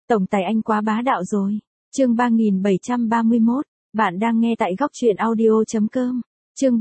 Tổng tài anh quá bá đạo rồi. Chương 3731, bạn đang nghe tại góc truyện audio.com. Chương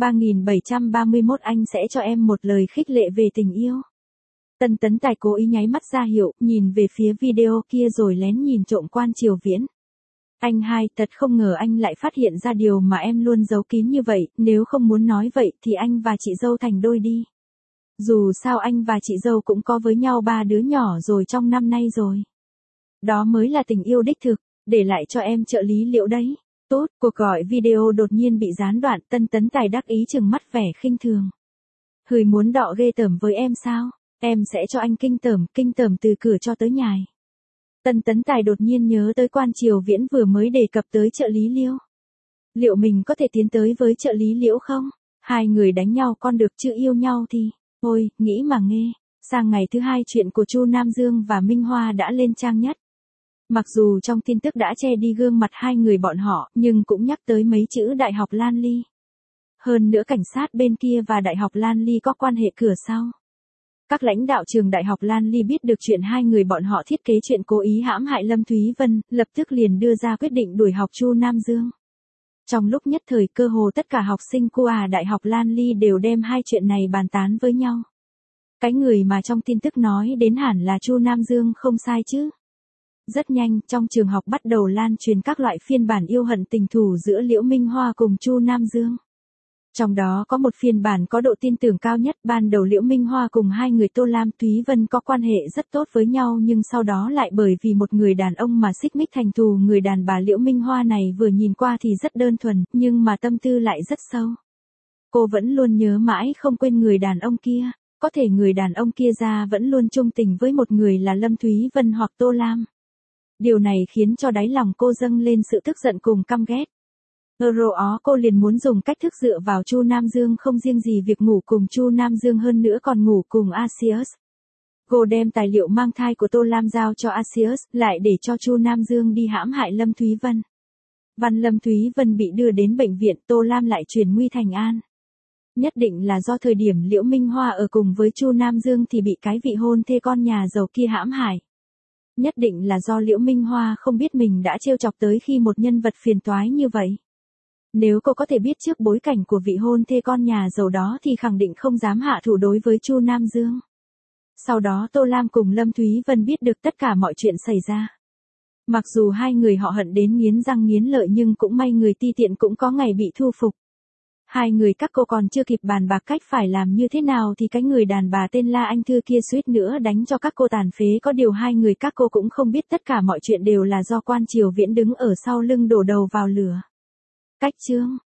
3731 anh sẽ cho em một lời khích lệ về tình yêu. Tân Tấn Tài cố ý nháy mắt ra hiệu, nhìn về phía video kia rồi lén nhìn trộm Quan Triều Viễn. Anh hai, thật không ngờ anh lại phát hiện ra điều mà em luôn giấu kín như vậy, nếu không muốn nói vậy thì anh và chị dâu thành đôi đi. Dù sao anh và chị dâu cũng có với nhau 3 đứa nhỏ rồi trong năm nay rồi. Đó mới là tình yêu đích thực, để lại cho em trợ lý liệu đấy. Tốt, cuộc gọi video đột nhiên bị gián đoạn, Tân Tấn Tài đắc ý trừng mắt vẻ khinh thường. Hười muốn đọ ghê tởm với em sao? Em sẽ cho anh kinh tởm từ cửa cho tới nhài. Tân Tấn Tài đột nhiên nhớ tới Quan Triều Viễn vừa mới đề cập tới trợ lý Liễu. Liệu mình có thể tiến tới với trợ lý Liễu không? Hai người đánh nhau con được chứ yêu nhau thì... Ôi, nghĩ mà nghe. Sang ngày thứ 2 chuyện của Chu Nam Dương và Minh Hoa đã lên trang nhất. Mặc dù trong tin tức đã che đi gương mặt hai người bọn họ, nhưng cũng nhắc tới mấy chữ Đại học Lan Ly. Hơn nữa cảnh sát bên kia và Đại học Lan Ly có quan hệ cửa sau. Các lãnh đạo trường Đại học Lan Ly biết được chuyện hai người bọn họ thiết kế chuyện cố ý hãm hại Lâm Thúy Vân, lập tức liền đưa ra quyết định đuổi học Chu Nam Dương. Trong lúc nhất thời cơ hồ tất cả học sinh của Đại học Lan Ly đều đem hai chuyện này bàn tán với nhau. Cái người mà trong tin tức nói đến hẳn là Chu Nam Dương không sai chứ. Rất nhanh, trong trường học bắt đầu lan truyền các loại phiên bản yêu hận tình thù giữa Liễu Minh Hoa cùng Chu Nam Dương. Trong đó có một phiên bản có độ tin tưởng cao nhất, ban đầu Liễu Minh Hoa cùng hai người Tô Lam Thúy Vân có quan hệ rất tốt với nhau nhưng sau đó lại bởi vì một người đàn ông mà xích mích thành thù. Người đàn bà Liễu Minh Hoa này vừa nhìn qua thì rất đơn thuần, nhưng mà tâm tư lại rất sâu. Cô vẫn luôn nhớ mãi không quên người đàn ông kia, có thể người đàn ông kia ra vẫn luôn chung tình với một người là Lâm Thúy Vân hoặc Tô Lam. Điều này khiến cho đáy lòng cô dâng lên sự tức giận cùng căm ghét. Cô liền muốn dùng cách thức dựa vào Chu Nam Dương, không riêng gì việc ngủ cùng Chu Nam Dương hơn nữa còn ngủ cùng Asius. Cô đem tài liệu mang thai của Tô Lam giao cho Asius, lại để cho Chu Nam Dương đi hãm hại Lâm Thúy Vân. Lâm Thúy Vân bị đưa đến bệnh viện, Tô Lam lại truyền nguy thành an. Nhất định là do thời điểm Liễu Minh Hoa ở cùng với Chu Nam Dương thì bị cái vị hôn thê con nhà giàu kia hãm hại. Nhất định là do Liễu Minh Hoa không biết mình đã trêu chọc tới khi một nhân vật phiền toái như vậy. Nếu cô có thể biết trước bối cảnh của vị hôn thê con nhà giàu đó thì khẳng định không dám hạ thủ đối với Chu Nam Dương. Sau đó Tô Lam cùng Lâm Thúy Vân biết được tất cả mọi chuyện xảy ra. Mặc dù hai người họ hận đến nghiến răng nghiến lợi nhưng cũng may người ti tiện cũng có ngày bị thu phục. Hai người các cô còn chưa kịp bàn bạc cách phải làm như thế nào thì cái người đàn bà tên La Anh Thư kia suýt nữa đánh cho các cô tàn phế. Có điều hai người các cô cũng không biết tất cả mọi chuyện đều là do Quan Triều Viễn đứng ở sau lưng đổ đầu vào lửa. Cách chương